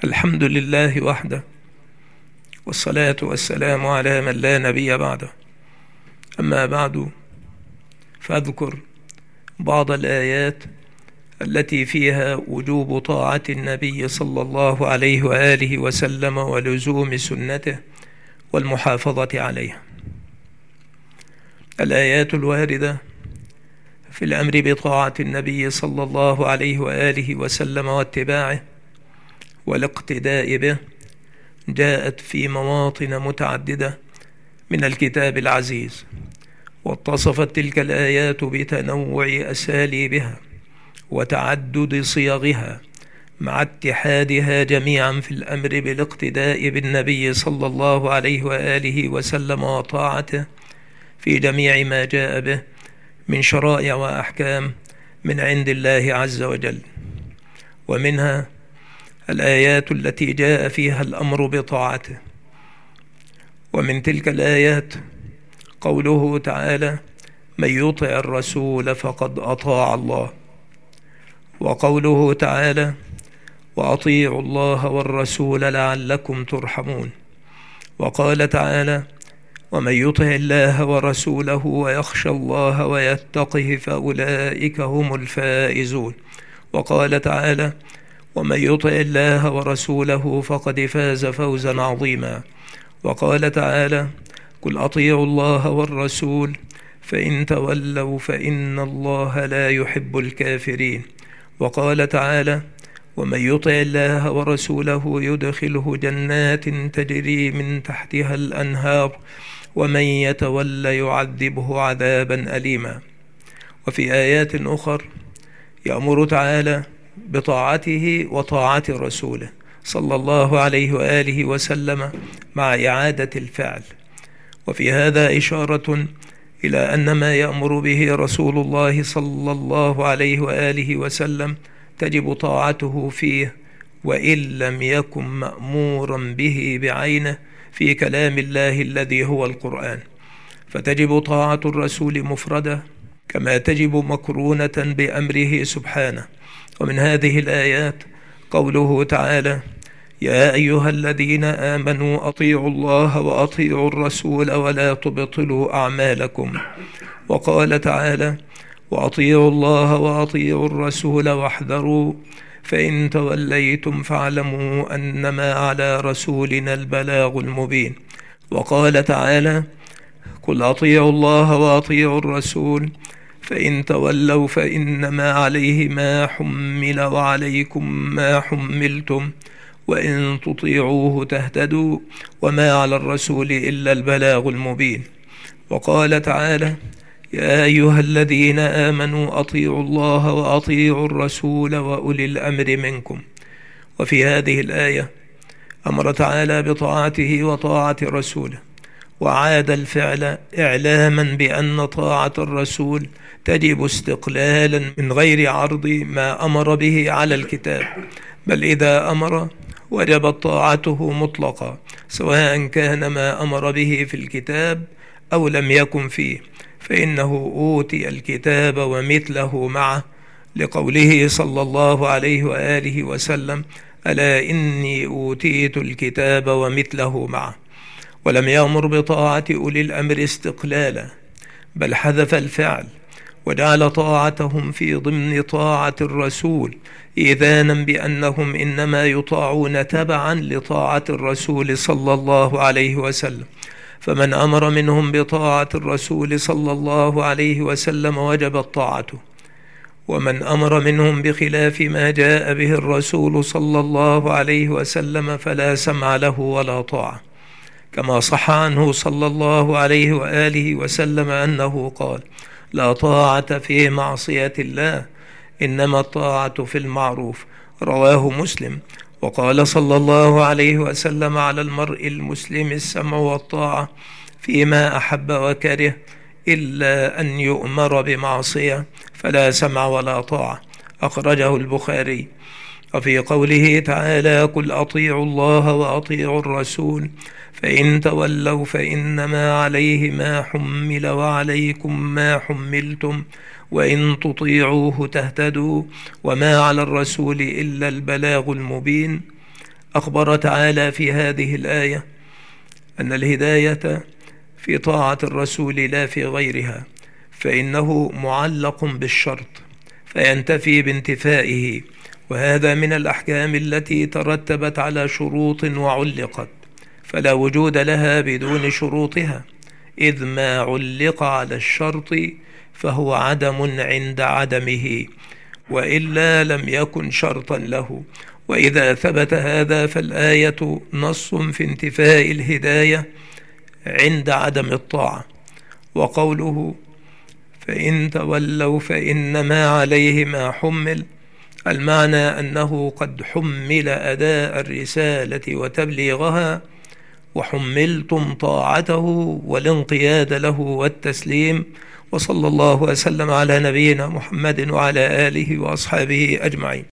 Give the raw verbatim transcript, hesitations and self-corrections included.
الحمد لله وحده، والصلاة والسلام على من لا نبي بعده. أما بعد، فأذكر بعض الآيات التي فيها وجوب طاعة النبي صلى الله عليه وآله وسلم ولزوم سنته والمحافظة عليها. الآيات الواردة في الأمر بطاعة النبي صلى الله عليه وآله وسلم واتباعه والاقتداء به جاءت في مواطن متعددة من الكتاب العزيز، واتصفت تلك الآيات بتنوع أساليبها وتعدد صيغها مع اتحادها جميعا في الأمر بالاقتداء بالنبي صلى الله عليه وآله وسلم وطاعته في جميع ما جاء به من شرائع وأحكام من عند الله عز وجل. ومنها الآيات التي جاء فيها الأمر بطاعته، ومن تلك الآيات قوله تعالى: من يطع الرسول فقد أطاع الله، وقوله تعالى: وأطيعوا الله والرسول لعلكم ترحمون، وقال تعالى: ومن يطع الله ورسوله ويخشى الله ويتقه فأولئك هم الفائزون، وقال تعالى: ومن يطع الله ورسوله فقد فاز فوزا عظيما، وقال تعالى: قل أطيعوا الله والرسول فإن تولوا فإن الله لا يحب الكافرين، وقال تعالى: ومن يطع الله ورسوله يدخله جنات تجري من تحتها الأنهار ومن يتولى يعذبه عذابا أليما. وفي آيات أخر يأمر تعالى بطاعته وطاعة رسوله صلى الله عليه وآله وسلم مع إعادة الفعل، وفي هذا إشارة إلى أن ما يأمر به رسول الله صلى الله عليه وآله وسلم تجب طاعته فيه، وإن لم يكن مأمورا به بعينه في كلام الله الذي هو القرآن، فتجب طاعة الرسول مفردة كما تجب مقرونة بأمره سبحانه. ومن هذه الآيات قوله تعالى: يا أيها الذين آمنوا أطيعوا الله وأطيعوا الرسول ولا تبطلوا أعمالكم، وقال تعالى: وأطيعوا الله وأطيعوا الرسول واحذروا فإن توليتم فاعلموا أنما على رسولنا البلاغ المبين، وقال تعالى: قل أطيعوا الله وأطيعوا الرسول فإن تولوا فإنما عليه ما حمل وعليكم ما حملتم وإن تطيعوه تهتدوا وما على الرسول إلا البلاغ المبين، وقال تعالى: يا أيها الذين آمنوا أطيعوا الله وأطيعوا الرسول وأولي الأمر منكم. وفي هذه الآية أمر تعالى بطاعته وطاعة رسوله، وعاد الفعل إعلاما بأن طاعة الرسول تجب استقلالا من غير عرض ما أمر به على الكتاب، بل إذا أمر وجبت طاعته مطلقا سواء كان ما أمر به في الكتاب أو لم يكن فيه، فإنه أوتي الكتاب ومثله معه، لقوله صلى الله عليه وآله وسلم: ألا إني أوتيت الكتاب ومثله معه. ولم يأمر بطاعة أولي الأمر استقلالا، بل حذف الفعل وجعل طاعتهم في ضمن طاعة الرسول، إذانا بأنهم إنما يطاعون تبعا لطاعة الرسول صلى الله عليه وسلم. فمن أمر منهم بطاعة الرسول صلى الله عليه وسلم وجبت طاعته، ومن أمر منهم بخلاف ما جاء به الرسول صلى الله عليه وسلم فلا سمع له ولا طاعة، كما صح عنه صلى الله عليه وآله وسلم أنه قال: لا طاعة في معصية الله، إنما الطاعة في المعروف، رواه مسلم. وقال صلى الله عليه وسلم: على المرء المسلم السمع والطاعة فيما أحب وكره، إلا أن يؤمر بمعصية فلا سمع ولا طاعة، أخرجه البخاري. وفي قوله تعالى: قل أطيعوا الله وأطيعوا الرسول فإن تولوا فإنما عليه ما حمل وعليكم ما حملتم وإن تطيعوه تهتدوا وما على الرسول إلا البلاغ المبين، أخبر تعالى في هذه الآية أن الهداية في طاعة الرسول لا في غيرها، فإنه معلق بالشرط فينتفي بانتفائه، وهذا من الأحكام التي ترتبت على شروط وعلقت، فلا وجود لها بدون شروطها، إذ ما علق على الشرط فهو عدم عند عدمه، وإلا لم يكن شرطا له. وإذا ثبت هذا فالآية نص في انتفاء الهداية عند عدم الطاعة. وقوله فإن تولوا فإنما عليه ما حمل، المعنى أنه قد حمل أداء الرسالة وتبليغها، وحملتم طاعته والانقياد له والتسليم. وصلى الله وسلم على نبينا محمد وعلى آله وأصحابه أجمعين.